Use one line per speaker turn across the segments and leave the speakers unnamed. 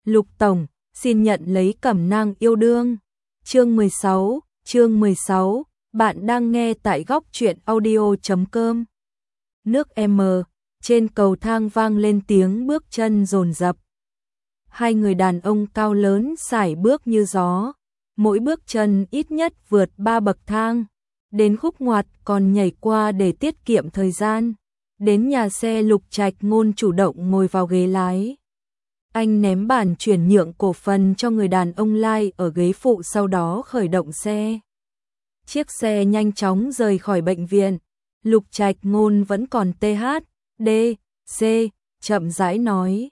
Lục Tổng, xin nhận lấy cẩm nang yêu đương. Chương 16, bạn đang nghe tại góc truyện audio.com. Nước M, trên cầu thang vang lên tiếng bước chân dồn dập. Hai người đàn ông cao lớn sải bước như gió, mỗi bước chân ít nhất vượt 3 bậc thang. Đến khúc ngoặt còn nhảy qua để tiết kiệm thời gian. Đến nhà xe Lục Trạch Ngôn chủ động ngồi vào ghế lái. Anh ném bản chuyển nhượng cổ phần cho người đàn ông lai ở ghế phụ, sau đó khởi động xe. Chiếc xe nhanh chóng rời khỏi bệnh viện. Lục Trạch Ngôn vẫn còn THDC, chậm rãi nói.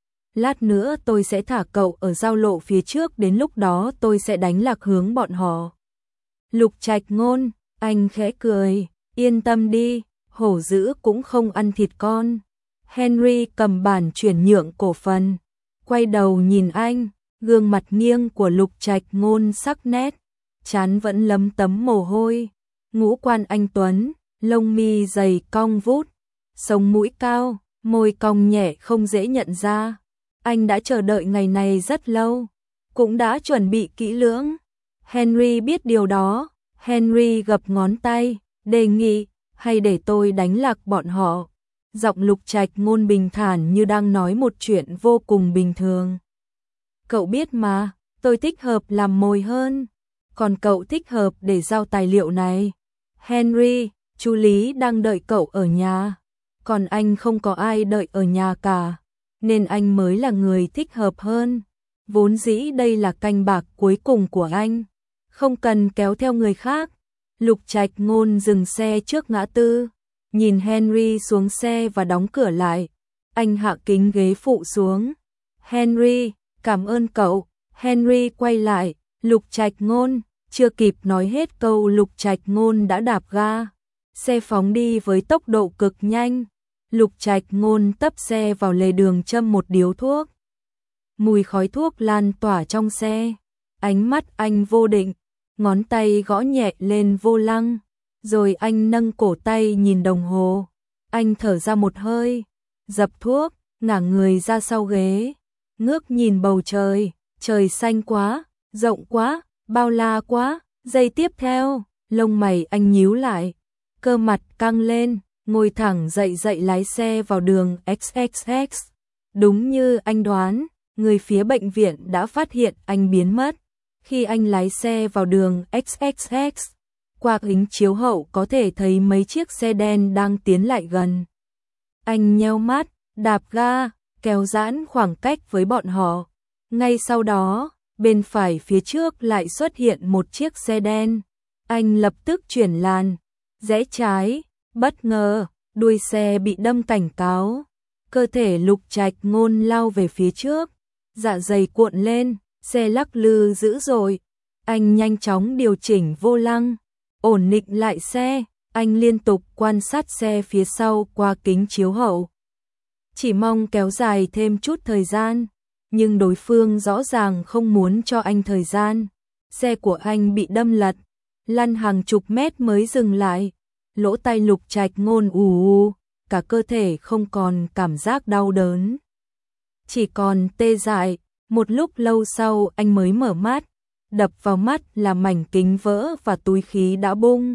Lát nữa tôi sẽ thả cậu ở giao lộ phía trước, đến lúc đó tôi sẽ đánh lạc hướng bọn họ. Lục Trạch Ngôn, anh khẽ cười, yên tâm đi, hổ dữ cũng không ăn thịt con. Henry cầm bản chuyển nhượng cổ phần, quay đầu nhìn anh, gương mặt nghiêng của Lục Trạch Ngôn sắc nét, trán vẫn lấm tấm mồ hôi, ngũ quan anh tuấn, lông mi dày cong vút, sống mũi cao, môi cong nhẹ không dễ nhận ra. Anh đã chờ đợi ngày này rất lâu, cũng đã chuẩn bị kỹ lưỡng. Henry biết điều đó, Henry gập ngón tay, đề nghị, hay để tôi đánh lạc bọn họ. Giọng Lục Trạch Ngôn bình thản như đang nói một chuyện vô cùng bình thường. Cậu biết mà, tôi thích hợp làm mồi hơn, còn cậu thích hợp để giao tài liệu này. Henry, chú Lý đang đợi cậu ở nhà, còn anh không có ai đợi ở nhà cả, nên anh mới là người thích hợp hơn. Vốn dĩ đây là canh bạc cuối cùng của anh, không cần kéo theo người khác. Lục Trạch Ngôn dừng xe trước ngã tư, nhìn Henry xuống xe và đóng cửa lại. Anh hạ kính ghế phụ xuống. Henry, cảm ơn cậu. Henry quay lại, Lục Trạch Ngôn, chưa kịp nói hết câu Lục Trạch Ngôn đã đạp ga. Xe phóng đi với tốc độ cực nhanh. Lục Trạch Ngôn tấp xe vào lề đường châm một điếu thuốc. Mùi khói thuốc lan tỏa trong xe. Ánh mắt anh vô định, ngón tay gõ nhẹ lên vô lăng, rồi anh nâng cổ tay nhìn đồng hồ. Anh thở ra một hơi, dập thuốc, ngả người ra sau ghế, ngước nhìn bầu trời, trời xanh quá, rộng quá, bao la quá. Giây tiếp theo, lông mày anh nhíu lại, cơ mặt căng lên, ngồi thẳng dậy lái xe vào đường XXX. Đúng như anh đoán, người phía bệnh viện đã phát hiện anh biến mất. Khi anh lái xe vào đường XXX, qua kính chiếu hậu có thể thấy mấy chiếc xe đen đang tiến lại gần. Anh nheo mắt, đạp ga, kéo giãn khoảng cách với bọn họ. Ngay sau đó, bên phải phía trước lại xuất hiện một chiếc xe đen. Anh lập tức chuyển làn, rẽ trái, bất ngờ, đuôi xe bị đâm cảnh cáo. Cơ thể Lục Trạch Ngôn lao về phía trước, dạ dày cuộn lên, xe lắc lư dữ dội. Anh nhanh chóng điều chỉnh vô lăng, ổn định lại xe. Anh liên tục quan sát xe phía sau qua kính chiếu hậu, chỉ mong kéo dài thêm chút thời gian, nhưng đối phương rõ ràng không muốn cho anh thời gian. Xe của anh bị đâm lật, lăn hàng chục mét mới dừng lại. Lỗ tai Lục Trạch Ngôn ù, cả cơ thể không còn cảm giác đau đớn, chỉ còn tê dại. Một lúc lâu sau anh mới mở mắt, đập vào mắt là mảnh kính vỡ và túi khí đã bung.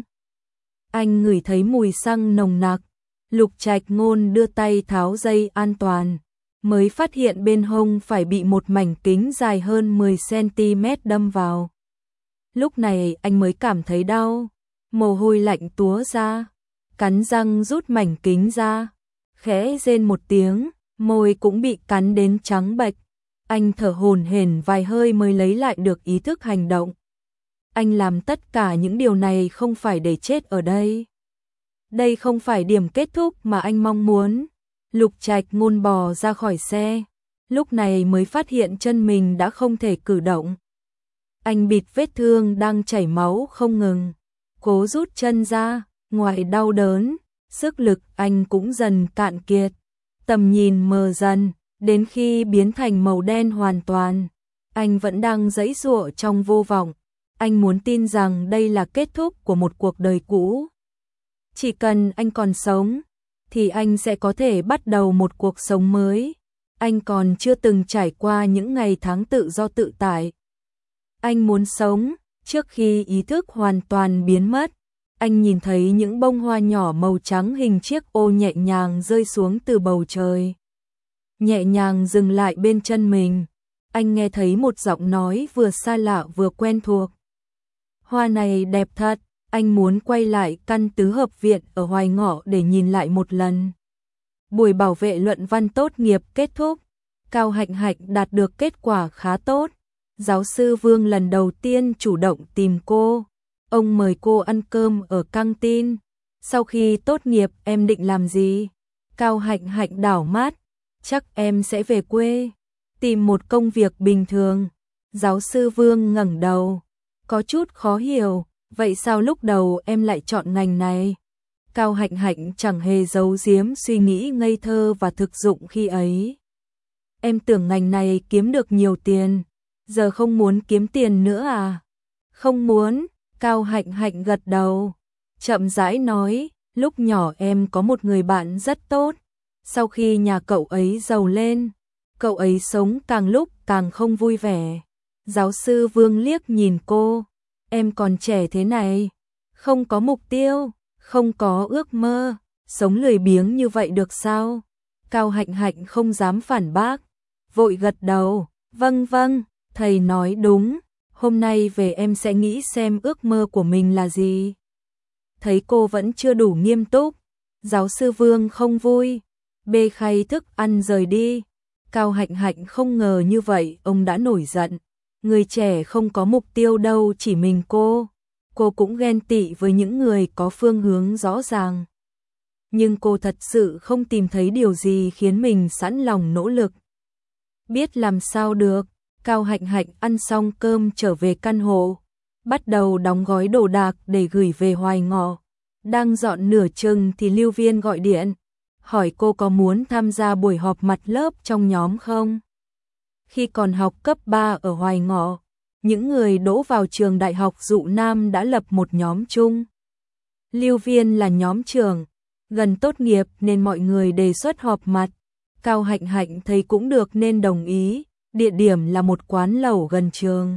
Anh ngửi thấy mùi xăng nồng nặc. Lục Trạch Ngôn đưa tay tháo dây an toàn, mới phát hiện bên hông phải bị một mảnh kính dài hơn 10 cm đâm vào. Lúc này anh mới cảm thấy đau, mồ hôi lạnh túa ra, cắn răng rút mảnh kính ra, khẽ rên một tiếng, môi cũng bị cắn đến trắng bệch. Anh thở hổn hển vài hơi mới lấy lại được ý thức hành động. Anh làm tất cả những điều này không phải để chết ở đây. Đây không phải điểm kết thúc mà anh mong muốn. Lục Trạch Ngôn bò ra khỏi xe, lúc này mới phát hiện chân mình đã không thể cử động. Anh bịt vết thương đang chảy máu không ngừng, cố rút chân ra, ngoài đau đớn, sức lực anh cũng dần cạn kiệt. Tầm nhìn mờ dần, đến khi biến thành màu đen hoàn toàn. Anh vẫn đang giãy giụa trong vô vọng. Anh muốn tin rằng đây là kết thúc của một cuộc đời cũ. Chỉ cần anh còn sống, thì anh sẽ có thể bắt đầu một cuộc sống mới. Anh còn chưa từng trải qua những ngày tháng tự do tự tại. Anh muốn sống, trước khi ý thức hoàn toàn biến mất. Anh nhìn thấy những bông hoa nhỏ màu trắng hình chiếc ô nhẹ nhàng rơi xuống từ bầu trời. Nhẹ nhàng dừng lại bên chân mình. Anh nghe thấy một giọng nói vừa xa lạ vừa quen thuộc. Hoa này đẹp thật, anh muốn quay lại căn tứ hợp viện ở Hoài Ngọ để nhìn lại một lần. Buổi bảo vệ luận văn tốt nghiệp kết thúc. Cao Hạnh Hạnh đạt được kết quả khá tốt. Giáo sư Vương lần đầu tiên chủ động tìm cô. Ông mời cô ăn cơm ở căng tin. Sau khi tốt nghiệp em định làm gì? Cao Hạnh Hạnh đảo mắt. Chắc em sẽ về quê, tìm một công việc bình thường. Giáo sư Vương ngẩng đầu, có chút khó hiểu, vậy sao lúc đầu em lại chọn ngành này? Cao Hạnh Hạnh chẳng hề giấu giếm suy nghĩ ngây thơ và thực dụng khi ấy. Em tưởng ngành này kiếm được nhiều tiền, giờ không muốn kiếm tiền nữa à? Không muốn, Cao Hạnh Hạnh gật đầu, chậm rãi nói, lúc nhỏ em có một người bạn rất tốt. Sau khi nhà cậu ấy giàu lên, cậu ấy sống càng lúc càng không vui vẻ. Giáo sư Vương liếc nhìn cô, em còn trẻ thế này, không có mục tiêu, không có ước mơ, sống lười biếng như vậy được sao? Cao Hạnh Hạnh không dám phản bác, vội gật đầu, vâng vâng, thầy nói đúng, hôm nay về em sẽ nghĩ xem ước mơ của mình là gì. Thấy cô vẫn chưa đủ nghiêm túc, giáo sư Vương không vui, bê khay thức ăn rời đi. Cao Hạnh Hạnh không ngờ như vậy ông đã nổi giận. Người trẻ không có mục tiêu đâu, chỉ mình cô. Cô cũng ghen tị với những người có phương hướng rõ ràng. Nhưng cô thật sự không tìm thấy điều gì khiến mình sẵn lòng nỗ lực. Biết làm sao được, Cao Hạnh Hạnh ăn xong cơm trở về căn hộ. Bắt đầu đóng gói đồ đạc để gửi về Hoài Ngọ. Đang dọn nửa chừng thì Lưu Viên gọi điện. Hỏi cô có muốn tham gia buổi họp mặt lớp trong nhóm không? Khi còn học cấp 3 ở Hoài Ngọ, những người đỗ vào trường đại học Dụ Nam đã lập một nhóm chung. Lưu Viên là nhóm trưởng, gần tốt nghiệp nên mọi người đề xuất họp mặt. Cao Hạnh Hạnh thấy cũng được nên đồng ý, địa điểm là một quán lẩu gần trường.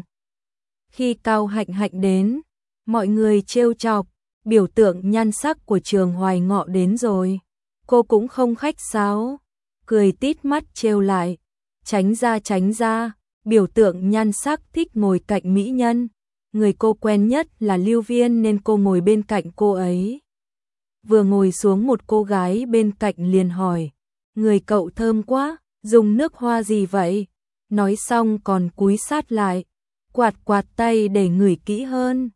Khi Cao Hạnh Hạnh đến, mọi người trêu chọc, biểu tượng nhan sắc của trường Hoài Ngọ đến rồi. Cô cũng không khách sáo, cười tít mắt trêu lại, tránh ra, biểu tượng nhan sắc thích ngồi cạnh mỹ nhân. Người cô quen nhất là Lưu Viên nên cô ngồi bên cạnh cô ấy. Vừa ngồi xuống một cô gái bên cạnh liền hỏi, người cậu thơm quá, dùng nước hoa gì vậy? Nói xong còn cúi sát lại, quạt tay để ngửi kỹ hơn.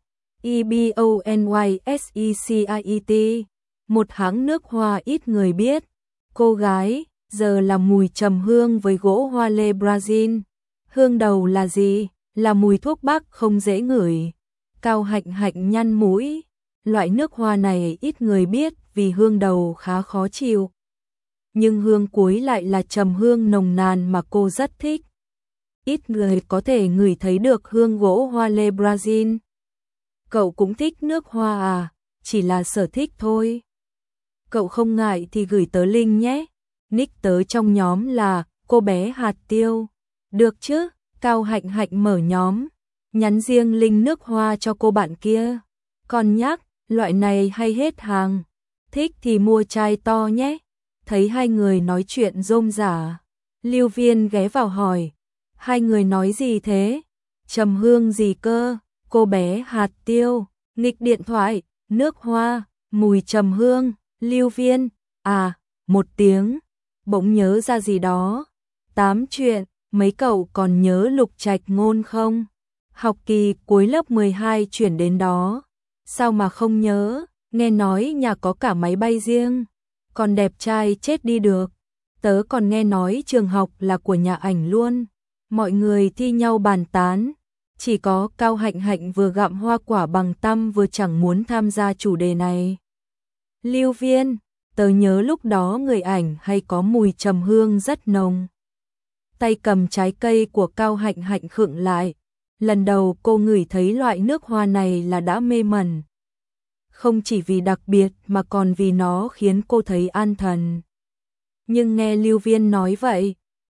EBONYSECIET, một hãng nước hoa ít người biết. Cô gái, giờ là mùi trầm hương với gỗ hoa lê Brazil. Hương đầu là gì? Là mùi thuốc bắc không dễ ngửi. Cao Hạnh Hạnh nhăn mũi. Loại nước hoa này ít người biết vì hương đầu khá khó chịu. Nhưng hương cuối lại là trầm hương nồng nàn mà cô rất thích. Ít người có thể ngửi thấy được hương gỗ hoa lê Brazil. Cậu cũng thích nước hoa à? Chỉ là sở thích thôi. Cậu không ngại thì gửi tớ link nhé. Nick tớ trong nhóm là cô bé hạt tiêu. Được chứ? Cao Hạnh Hạnh mở nhóm, nhắn riêng link nước hoa cho cô bạn kia. Còn nhắc, loại này hay hết hàng. Thích thì mua chai to nhé. Thấy hai người nói chuyện rôm rả, Lưu Viên ghé vào hỏi, hai người nói gì thế? Trầm hương gì cơ? Cô bé hạt tiêu, nghịch điện thoại, nước hoa, mùi trầm hương. Lưu Viên, à, một tiếng, bỗng nhớ ra gì đó. Tám chuyện, mấy cậu còn nhớ Lục Trạch Ngôn không? Học kỳ cuối lớp 12 chuyển đến đó. Sao mà không nhớ, nghe nói nhà có cả máy bay riêng. Còn đẹp trai chết đi được. Tớ còn nghe nói trường học là của nhà ảnh luôn. Mọi người thi nhau bàn tán. Chỉ có Cao Hạnh Hạnh vừa gặm hoa quả bằng tăm vừa chẳng muốn tham gia chủ đề này. Lưu Viên, tớ nhớ lúc đó người ảnh hay có mùi trầm hương rất nồng. Tay cầm trái cây của Cao Hạnh Hạnh khựng lại. Lần đầu cô ngửi thấy loại nước hoa này là đã mê mẩn. Không chỉ vì đặc biệt mà còn vì nó khiến cô thấy an thần. Nhưng nghe Lưu Viên nói vậy,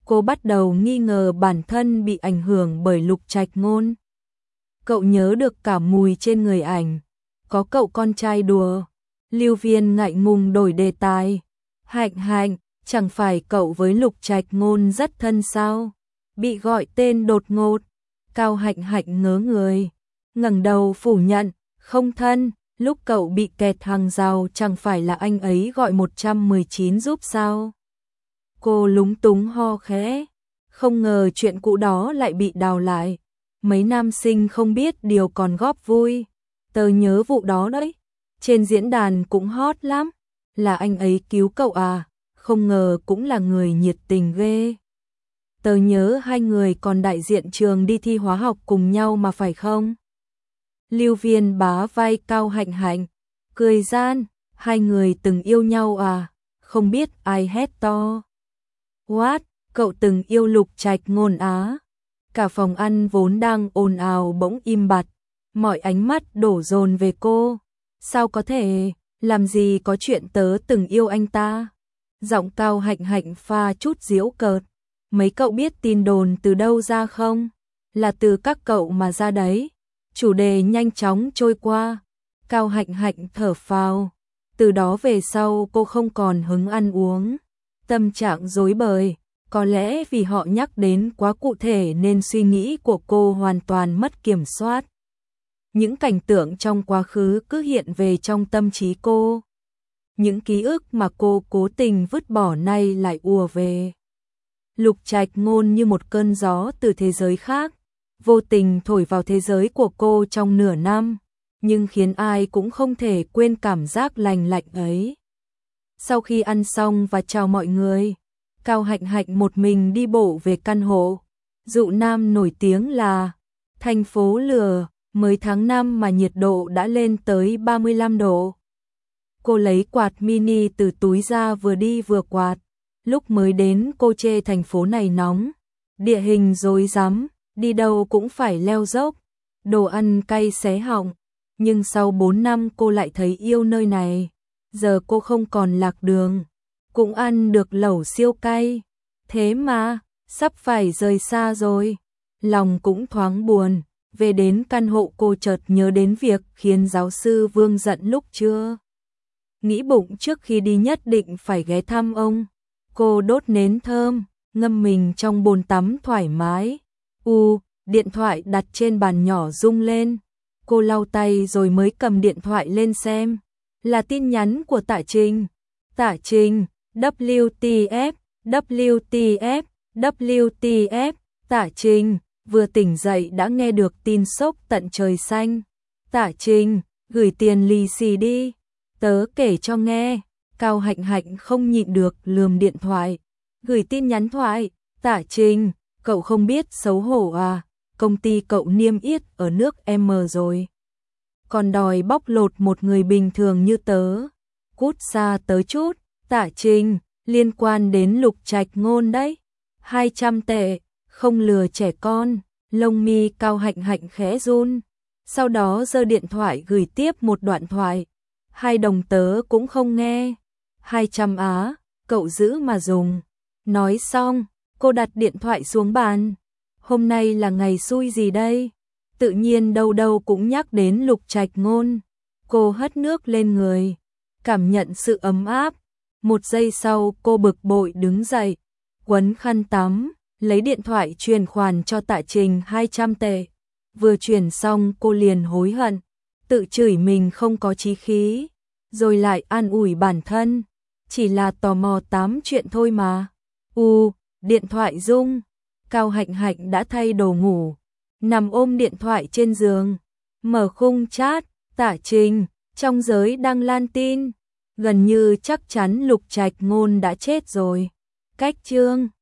Cô bắt đầu nghi ngờ bản thân bị ảnh hưởng bởi Lục Trạch Ngôn. Cậu nhớ được cả mùi trên người ảnh, có cậu con trai đùa. Lưu Viên ngại ngùng đổi đề tài. Hạnh Hạnh, chẳng phải cậu với Lục Trạch Ngôn rất thân sao? Bị gọi tên đột ngột. Cao Hạnh Hạnh ngớ người, ngẩng đầu phủ nhận, không thân. Lúc cậu bị kẹt hàng rào chẳng phải là anh ấy gọi 119 giúp sao? Cô lúng túng ho khẽ, không ngờ chuyện cũ đó lại bị đào lại. Mấy nam sinh không biết điều còn góp vui. Tớ nhớ vụ đó đấy, trên diễn đàn cũng hot lắm. Là anh ấy cứu cậu à, không ngờ cũng là người nhiệt tình ghê. Tớ nhớ hai người còn đại diện trường đi thi hóa học cùng nhau mà phải không? Lưu Viên bá vai Cao Hạnh Hạnh, cười gian, hai người từng yêu nhau à? Không biết ai hét to. What, cậu từng yêu Lục Trạch Ngôn á? Cả phòng ăn vốn đang ồn ào bỗng im bặt, mọi ánh mắt đổ dồn về cô. Sao có thể, làm gì có chuyện tớ từng yêu anh ta? Giọng Cao Hạnh Hạnh pha chút giễu cợt. Mấy cậu biết tin đồn từ đâu ra không? Là từ các cậu mà ra đấy. Chủ đề nhanh chóng trôi qua. Cao Hạnh Hạnh thở phào. Từ đó về sau cô không còn hứng ăn uống. Tâm trạng rối bời. Có lẽ vì họ nhắc đến quá cụ thể nên suy nghĩ của cô hoàn toàn mất kiểm soát. Những cảnh tượng trong quá khứ cứ hiện về trong tâm trí cô. Những ký ức mà cô cố tình vứt bỏ nay lại ùa về. Lục Trạch Ngôn như một cơn gió từ thế giới khác, vô tình thổi vào thế giới của cô trong nửa năm, nhưng khiến ai cũng không thể quên cảm giác lành lạnh ấy. Sau khi ăn xong và chào mọi người, Cao Hạnh Hạnh một mình đi bộ về căn hộ. Dụ Nam nổi tiếng là thành phố lửa, mới tháng 5 mà nhiệt độ đã lên tới 35 độ. Cô lấy quạt mini từ túi ra vừa đi vừa quạt. Lúc mới đến cô chê thành phố này nóng, địa hình rối rắm, đi đâu cũng phải leo dốc, đồ ăn cay xé họng. Nhưng sau 4 năm cô lại thấy yêu nơi này. Giờ cô không còn lạc đường, cũng ăn được lẩu siêu cay. Thế mà, sắp phải rời xa rồi. Lòng cũng thoáng buồn. Về đến căn hộ cô chợt nhớ đến việc khiến giáo sư Vương giận lúc trưa. Nghĩ bụng trước khi đi nhất định phải ghé thăm ông. Cô đốt nến thơm, ngâm mình trong bồn tắm thoải mái. Điện thoại đặt trên bàn nhỏ rung lên. Cô lau tay rồi mới cầm điện thoại lên xem. Là tin nhắn của Tạ Trình. Tạ Trình, WTF, WTF, WTF, Tạ Trình, vừa tỉnh dậy đã nghe được tin sốc tận trời xanh. Tạ Trình, gửi tiền lì xì đi. Tớ kể cho nghe. Cao Hạnh Hạnh không nhịn được lườm điện thoại. Gửi tin nhắn thoại. Tạ Trình, cậu không biết xấu hổ à? Công ty cậu niêm yết ở nước M rồi. Còn đòi bóc lột một người bình thường như tớ. Cút xa tớ chút. Tạ Trình, liên quan đến Lục Trạch Ngôn đấy. 200 tệ, không lừa trẻ con. Lông mi Cao Hạnh Hạnh khẽ run. Sau đó giơ điện thoại gửi tiếp một đoạn thoại. 2 đồng tớ cũng không nghe. 200 á, cậu giữ mà dùng. Nói xong, cô đặt điện thoại xuống bàn. Hôm nay là ngày xui gì đây? Tự nhiên đâu đâu cũng nhắc đến Lục Trạch Ngôn. Cô hất nước lên người, cảm nhận sự ấm áp. Một giây sau cô bực bội đứng dậy, quấn khăn tắm, lấy điện thoại chuyển khoản cho Tạ Trình 200 tệ. Vừa chuyển xong cô liền hối hận, tự chửi mình không có chí khí, rồi lại an ủi bản thân. Chỉ là tò mò tám chuyện thôi mà. Điện thoại rung. Cao Hạnh Hạnh đã thay đồ ngủ, nằm ôm điện thoại trên giường, mở khung chat. Tạ Trình, trong giới đang lan tin, gần như chắc chắn Lục Trạch Ngôn đã chết rồi. Cách chương